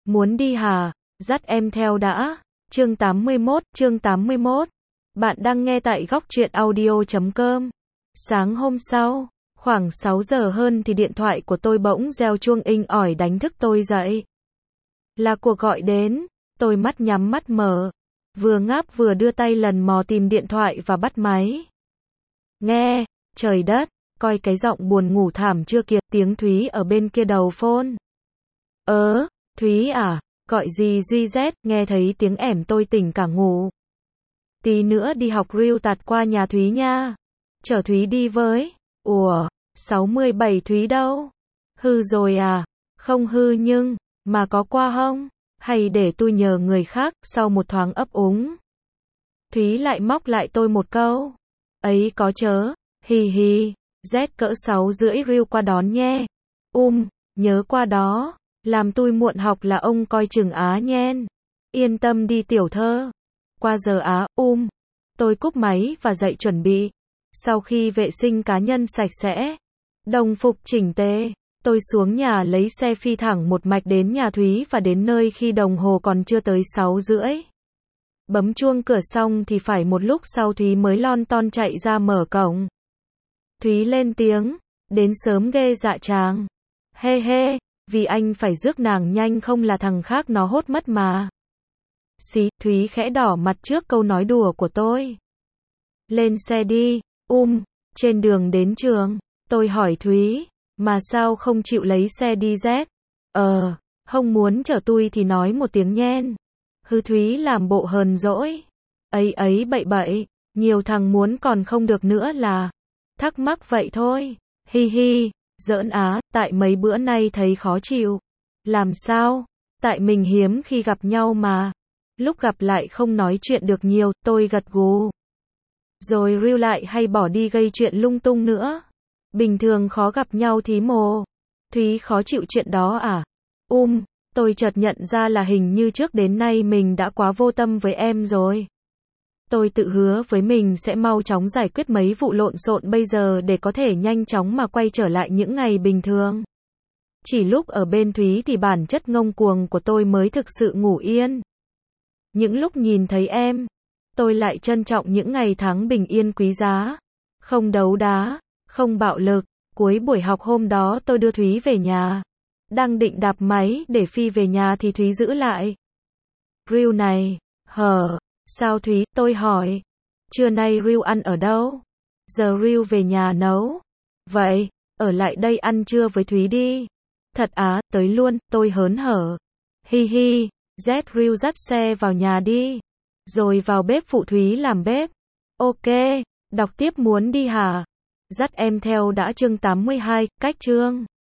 muốn đi hả? Dắt em theo đã. Chương 81. Bạn đang nghe tại góc truyện audio.com. Sáng hôm sau, khoảng 6 giờ hơn thì điện thoại của tôi bỗng reo chuông inh ỏi đánh thức tôi dậy. Là cuộc gọi đến, tôi mắt nhắm mắt mở. Vừa ngáp vừa đưa tay lần mò tìm điện thoại và bắt máy. Nghe, trời đất, coi cái giọng buồn ngủ thảm chưa kìa, tiếng Thúy ở bên kia đầu phone. Thúy à, gọi gì Duy Z, nghe thấy tiếng ẻm tôi tỉnh cả ngủ. Tí nữa đi học reel tạt qua nhà Thúy nha. Chở Thúy đi với. Ủa, 67 Thúy đâu? Hư rồi à? Không hư nhưng, mà có qua không? Hay để tôi nhờ người khác, sau một thoáng ấp úng. Thúy lại móc lại tôi một câu. Ấy có chớ, hì hì, Z cỡ 6:30 reel qua đón nhé. Nhớ qua đó, làm tôi muộn học là ông coi chừng á nhen. Yên tâm đi tiểu thơ. Qua giờ á, Tôi cúp máy và dậy chuẩn bị. Sau khi vệ sinh cá nhân sạch sẽ, đồng phục chỉnh tề, tôi xuống nhà lấy xe phi thẳng một mạch đến nhà Thúy và đến nơi khi đồng hồ còn chưa tới 6:30. Bấm chuông cửa xong thì phải một lúc sau Thúy mới lon ton chạy ra mở cổng. Thúy lên tiếng, đến sớm ghê dạ chàng. He, vì anh phải rước nàng nhanh không là thằng khác nó hốt mất mà. Xí, Thúy khẽ đỏ mặt trước câu nói đùa của tôi. Lên xe đi, trên đường đến trường, tôi hỏi Thúy, mà sao không chịu lấy xe đi Z? Không muốn chở tôi thì nói một tiếng nhen. Hư Thúy làm bộ hờn dỗi. Ấy bậy, nhiều thằng muốn còn không được nữa là. Thắc mắc vậy thôi. Hi, giỡn á, tại mấy bữa nay thấy khó chịu. Làm sao? Tại mình hiếm khi gặp nhau mà. Lúc gặp lại không nói chuyện được nhiều, tôi gật gù. Rồi reel lại hay bỏ đi gây chuyện lung tung nữa. Bình thường khó gặp nhau thí mồ. Thúy khó chịu chuyện đó à? Tôi chợt nhận ra là hình như trước đến nay mình đã quá vô tâm với em rồi. Tôi tự hứa với mình sẽ mau chóng giải quyết mấy vụ lộn xộn bây giờ để có thể nhanh chóng mà quay trở lại những ngày bình thường. Chỉ lúc ở bên Thúy thì bản chất ngông cuồng của tôi mới thực sự ngủ yên. Những lúc nhìn thấy em, tôi lại trân trọng những ngày tháng bình yên quý giá. Không đấu đá, không bạo lực. Cuối buổi học hôm đó tôi đưa Thúy về nhà. Đang định đạp máy để phi về nhà thì Thúy giữ lại. Reel này, sao Thúy, tôi hỏi. Trưa nay reel ăn ở đâu? Giờ reel về nhà nấu. Vậy, ở lại đây ăn trưa với Thúy đi. Thật á, tới luôn, tôi hớn hở. Hi, Z reel dắt xe vào nhà đi. Rồi vào bếp phụ Thúy làm bếp. Ok, đọc tiếp muốn đi hả? Dắt em theo đã chương 82, cách chương.